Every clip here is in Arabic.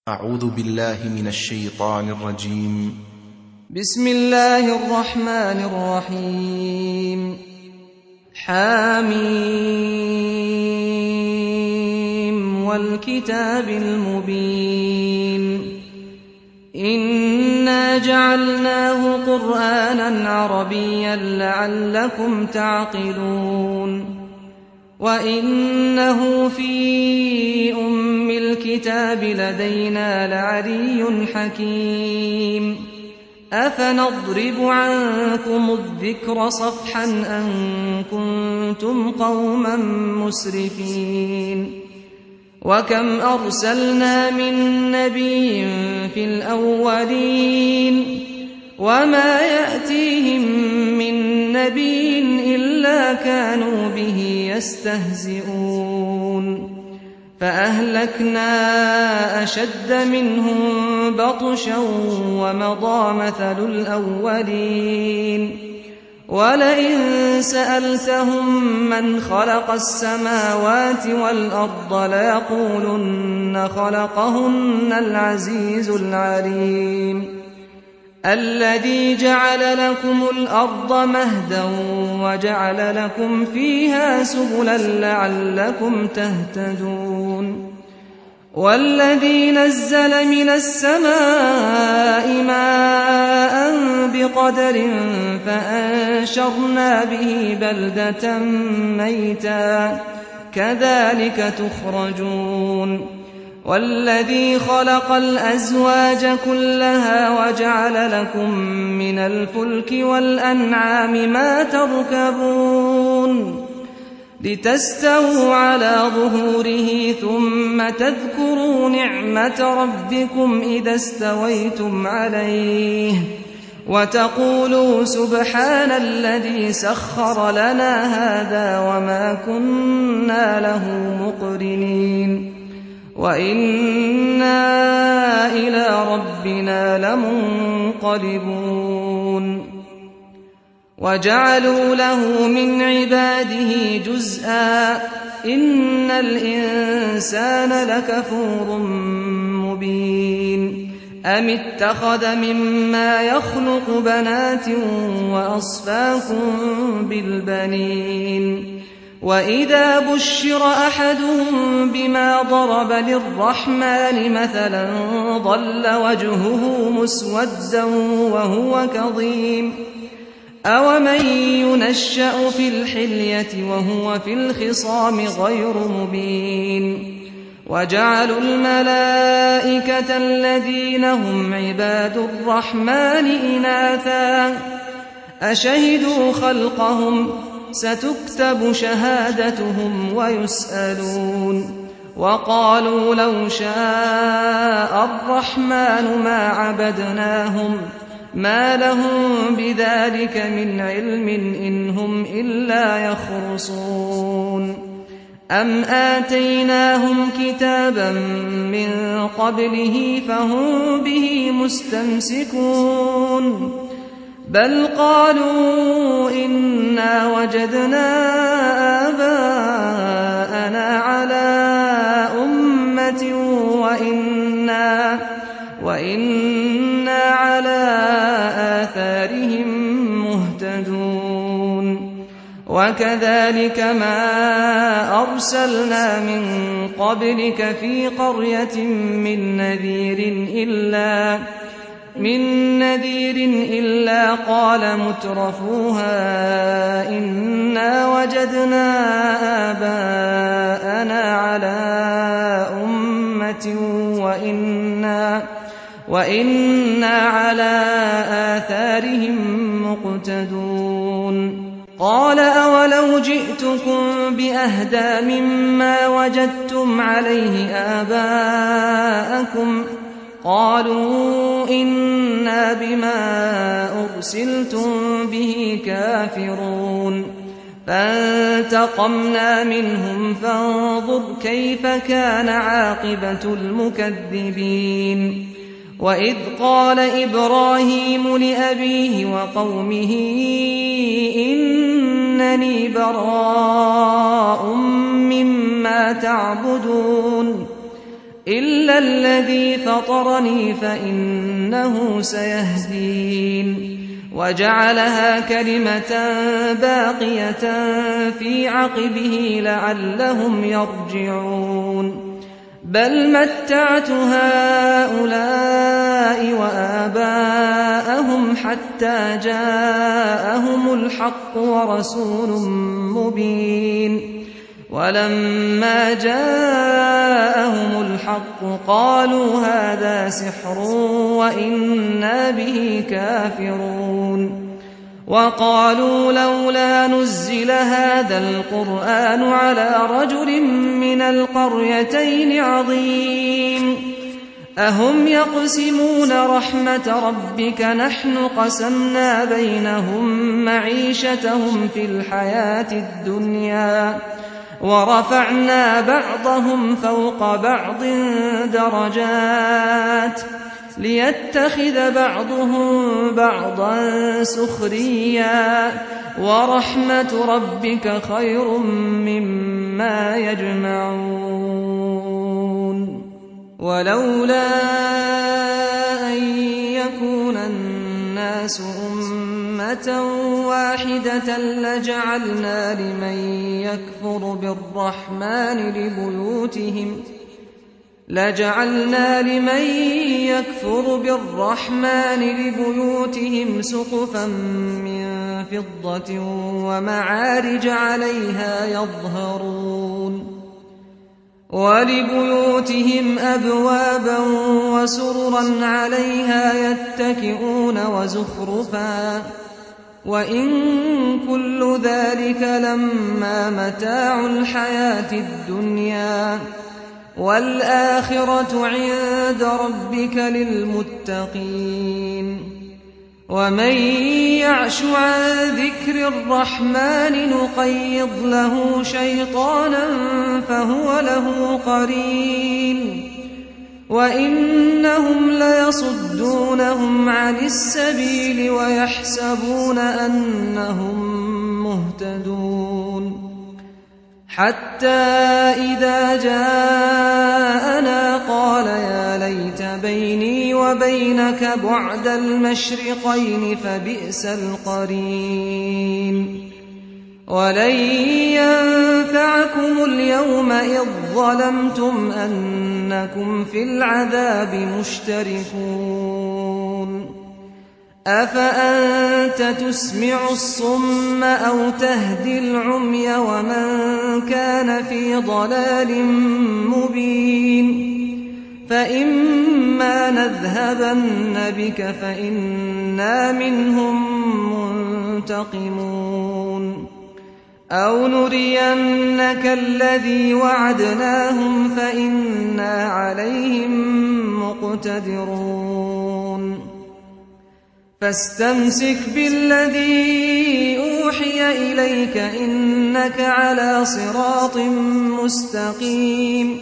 أعوذ بالله من الشيطان الرجيم. بسم الله الرحمن الرحيم. حميم والكتاب المبين. إنا جعلناه قرآنا عربيا لعلكم تعقلون. وإنه في أم الكتاب لدينا لعلي حكيم. أفنضرب عنكم الذكر صفحا أن كنتم قوما مسرفين. وكم أرسلنا من نبي في الأولين وما يأتيهم من نبي إلا كانوا به يستهزئون. فأهلكنا أشد منهم بطشا ومضى مثل الأولين. ولئن سألتهم من خلق السماوات والأرض ليقولن خلقهن العزيز العليم. الذي جعل لكم الأرض مهدا وجعل لكم فيها سبلا لعلكم تهتدون. والذي نزل من السماء ماء بقدر فأنشرنا به بلدة ميتا كذلك تخرجون. والذي خلق الأزواج كلها وجعل لكم من الفلك والأنعام ما تركبون لتستووا على ظهوره ثم تذكروا نعمة ربكم إذا استويتم عليه وتقولوا سبحان الذي سخر لنا هذا وما كنا له مقرنين وإنا إلى ربنا لمنقلبون. وجعلوا له من عباده جزءا إن الإنسان لكفور مبين. أم اتخذ مما يخلق بنات وأصفاكم بالبنين. وإذا بشر أحدهم بما ضرب للرحمن مثلا ظل وجهه مسودا وهو كظيم. أومن ينشأ في الحلية وهو في الخصام غير مبين. وجعلوا الملائكة الذين هم عباد الرحمن إناثا أشهدوا خلقهم ستكتب شهادتهم ويسألون. وقالوا لو شاء الرحمن ما عبدناهم ما لهم بذلك من علم إن هم إلا يخرصون. أم آتيناهم كتابا من قبله فهم به مستمسكون. بل قالوا إنا وجدنا آباءنا على أمة وإنا على آثارهم مهتدون. وكذلك ما أرسلنا من قبلك في قرية من نذير إلا قال مترفوها إنا وجدنا آباءنا على أمة وإنا على آثارهم مقتدون. قال أولو جئتكم بأهدى مما وجدتم عليه آباءكم قالوا إنا بما أرسلتم به كافرون. فانتقمنا منهم فانظر كيف كان عاقبة المكذبين. وإذ قال إبراهيم لأبيه وقومه إنني براء مما تعبدون إلا الذي فطرني فإنه سيهدين وجعلها كلمة باقية في عقبه لعلهم يرجعون بل متعت هؤلاء وآباءهم حتى جاءهم الحق ورسول مبين ولما جاءهم الحق قالوا هذا سحر وإنا به كافرون وقالوا لولا نزل هذا القرآن على رجل من القريتين عظيم أهم يقسمون رحمة ربك نحن قسمنا بينهم معيشتهم في الحياة الدنيا ورفعنا بعضهم فوق بعض درجات ليتخذ بعضهم بعضا سخريا ورحمة ربك خير مما يجمعون ولولا أن يكون الناس أمة واحدة لجعلنا لمن يكفر بالرحمن لبيوتهم سقفا من فضة ومعارج عليها يظهرون ولبيوتهم أبوابا وسررا عليها يتكئون وزخرفا وإن كل ذلك لما متاع الحياة الدنيا والآخرة عند ربك للمتقين ومن يعش عن ذكر الرحمن نقيض له شيطانا فهو له قرين وإنهم ليصدونهم عن السبيل ويحسبون أنهم مهتدون حتى إذا جاءنا قال يا ليت بيني وبينك بعد المشرقين فبئس القرين ولن ينفعكم اليوم إذ ظلمتم أنكم في العذاب مشتركون أفأنت تسمع الصم أو تهدي العمي ومن كان في ضلال مبين فإما نذهبن بك فإنا منهم منتقمون أو نرينك الذي وعدناهم فإنا عليهم مقتدرون فاستمسك بالذي أوحي إليك إنك على صراط مستقيم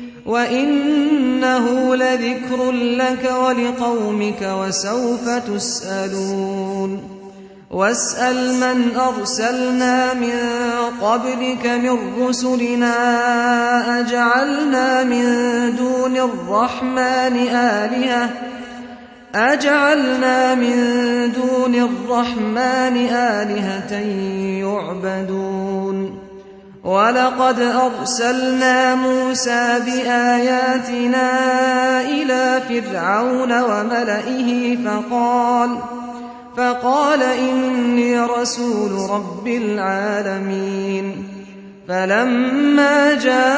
وإنه لذكر لك ولقومك وسوف تسألون واسأل من أرسلنا من قبلك من رسلنا أجعلنا من دون الرحمن آلهة يعبدون ولقد أرسلنا موسى بآياتنا إلى فرعون وملئه فقال إني رسول رب العالمين فلما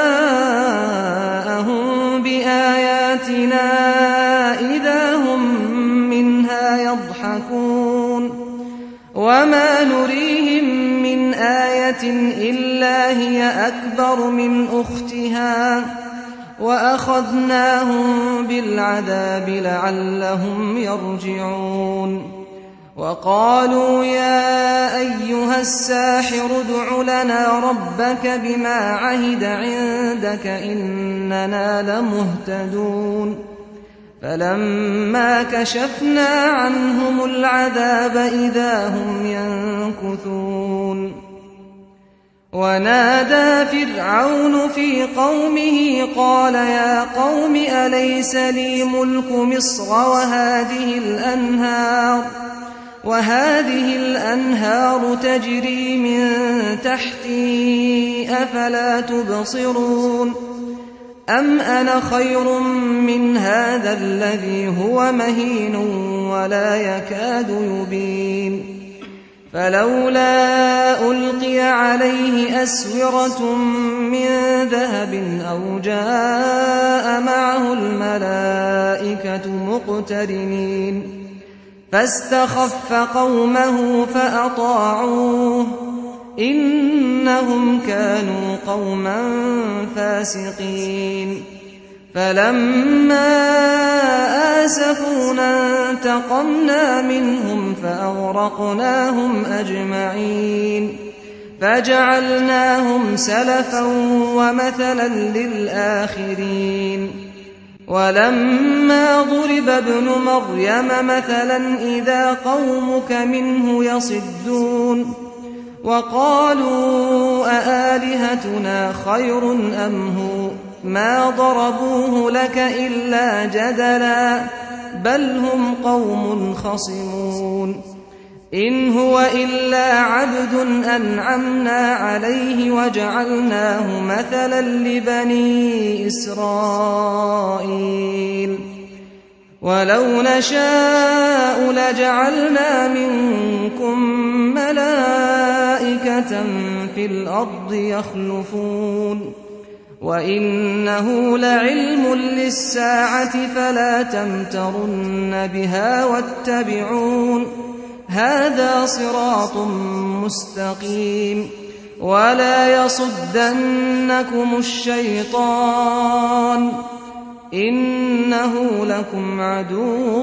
جاءهم بآياتنا إذا هم منها يضحكون وما نريهم من آية إلا هي أكبر من أختها وأخذناهم بالعذاب لعلهم يرجعون وقالوا يا أيها الساحر ادع لنا ربك بما عهد عندك إننا لمهتدون فلما كشفنا عنهم العذاب إذا هم ينكثون ونادى فرعون في قومه قال يا قوم أليس لي ملك مصر وهذه الأنهار تجري من تحتي أفلا تبصرون أم أنا خير من هذا الذي هو مهين ولا يكاد يبين فلولا ألقي عليه أسورة من ذهب أو جاء معه الملائكة مقترنين فاستخف قومه فأطاعوه إنهم كانوا قوما فاسقين فلما آسفونا انتقمنا منهم فأغرقناهم أجمعين فجعلناهم سلفا ومثلا للآخرين ولما ضرب ابن مريم مثلا إذا قومك منه يصدون وقالوا أآلهتنا خير أم هو ما ضربوه لك إلا جدلا بل هم قوم خصمون إن هو إلا عبد أنعمنا عليه وجعلناه مثلا لبني إسرائيل ولو نشاء لجعلنا منكم ملائكة في الأرض يخلفون وإنه لعلم للساعة فلا تمترن بها واتبعون هذا صراط مستقيم ولا يصدنكم الشيطان إنه لكم عدو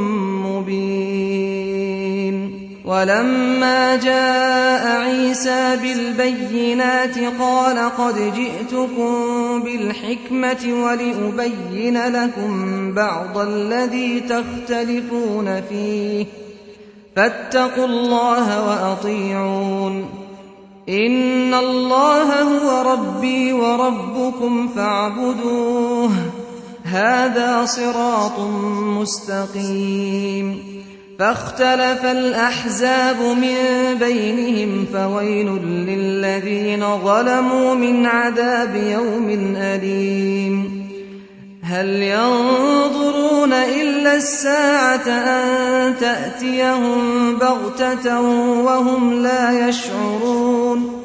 مبين ولما جاء عيسى بالبينات قال قد جئتكم بالحكمة ولأبين لكم بعض الذي تختلفون فيه فاتقوا الله وأطيعون إن الله هو ربي وربكم فاعبدوه هذا صراط مستقيم فاختلف الأحزاب من بينهم فويل للذين ظلموا من عذاب يوم أليم هل ينظرون إلا الساعة أن تأتيهم بغتة وهم لا يشعرون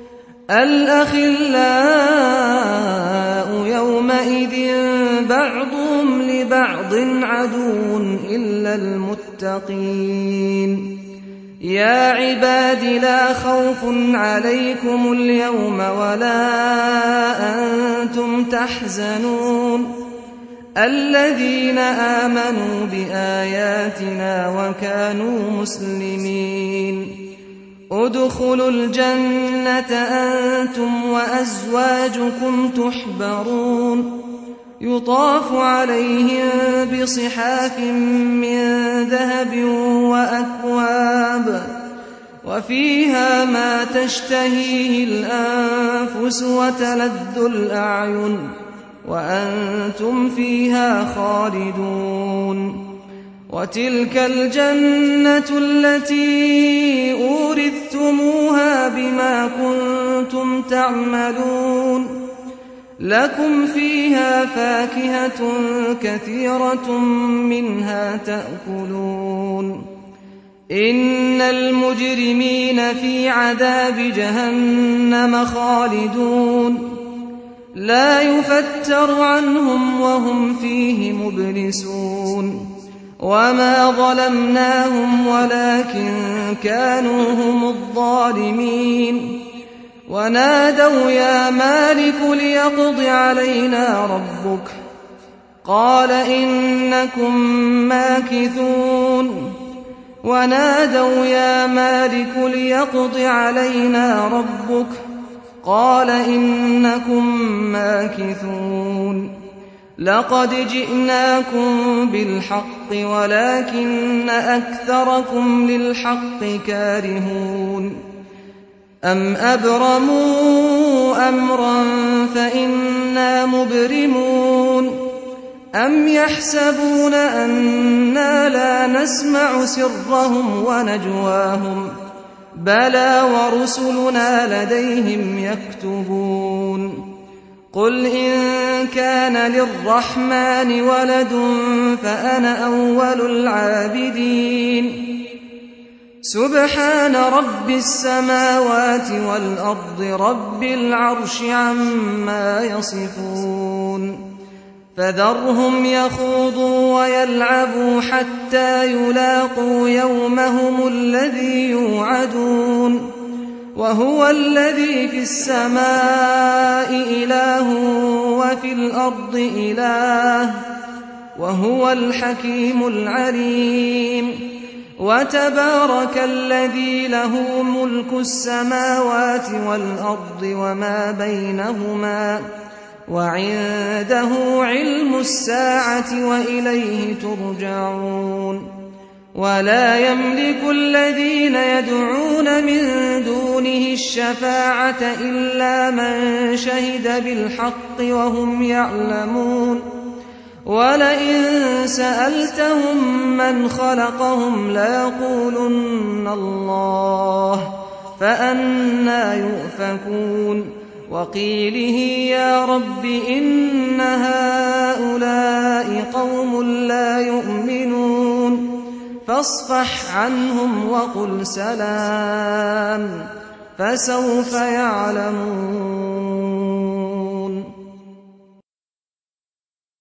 الأخلاء يومئذ بعضهم لبعض عدو إلا المتقين يا عباد لا خوف عليكم اليوم ولا أنتم تحزنون الذين آمنوا بآياتنا وكانوا مسلمين ادخلوا الجنة أنتم وأزواجكم تحبرون يطاف عليهم بصحاف من ذهب وأكواب وفيها ما تشتهيه الأنفس وتلذ الأعين وأنتم فيها خالدون وتلك الجنة التي أورثتموها بما كنتم تعملون لكم فيها فاكهة كثيرة منها تأكلون إن المجرمين في عذاب جهنم خالدون لا يفتر عنهم وهم فيه مبلسون وما ظلمناهم ولكن كانوا هم الظالمين ونادوا يا مالك ليقض علينا ربك قال إنكم ماكثون ونادوا يا مالك ليقض علينا ربك قال إنكم ماكثون لقد جئناكم بالحق ولكن أكثركم للحق كارهون أَمْ أَبْرَمُوا أَمْرًا فَإِنَّا مُبْرِمُونَ أَمْ يَحْسَبُونَ أَنَّا لَا نَسْمَعُ سِرَّهُمْ وَنَجْوَاهُمْ بَلَىٰ وَرُسُلُنَا لَدَيْهِمْ يَكْتُبُونَ قُلْ إِن كَانَ لِلرَّحْمَٰنِ وَلَدٌ فَأَنَا أَوَّلُ الْعَابِدِينَ سُبْحَانَ رَبِّ السَّمَاوَاتِ وَالْأَرْضِ رَبِّ الْعَرْشِ عَمَّا يَصِفُونَ فَذَرْهُمْ يَخُوضُوا وَيَلْعَبُوا حَتَّىٰ يُلَاقُوا يَوْمَهُمُ الَّذِي يُوعَدُونَ وَهُوَ الَّذِي فِي السَّمَاءِ إِلَٰهٌ وَفِي الْأَرْضِ إِلَٰهٌ وَهُوَ الْحَكِيمُ الْعَلِيمُ وَتَبَارَكَ الَّذِي لَهُ مُلْكُ السَّمَاوَاتِ وَالْأَرْضِ وَمَا بَيْنَهُمَا وَعِندَهُ عِلْمُ السَّاعَةِ وَإِلَيْهِ تُرْجَعُونَ وَلَا يَمْلِكُ الَّذِينَ يَدْعُونَ مِن دُونِهِ الشَّفَاعَةَ إِلَّا مَن شَهِدَ بِالْحَقِّ وَهُمْ يَعْلَمُونَ وَلَئِن سَأَلْتَهُم مَّنْ خَلَقَهُمْ لَيَقُولُنَّ اللَّهُ فَأَنَّىٰ يُؤْفَكُونَ وَقِيلِهِ يَا رَبِّ إِنَّ هَٰؤُلَاءِ قَوْمٌ لَّا يُؤْمِنُونَ فَاصْفَحْ عَنْهُمْ وَقُلْ سَلَامٌ فَسَوْفَ يَعْلَمُونَ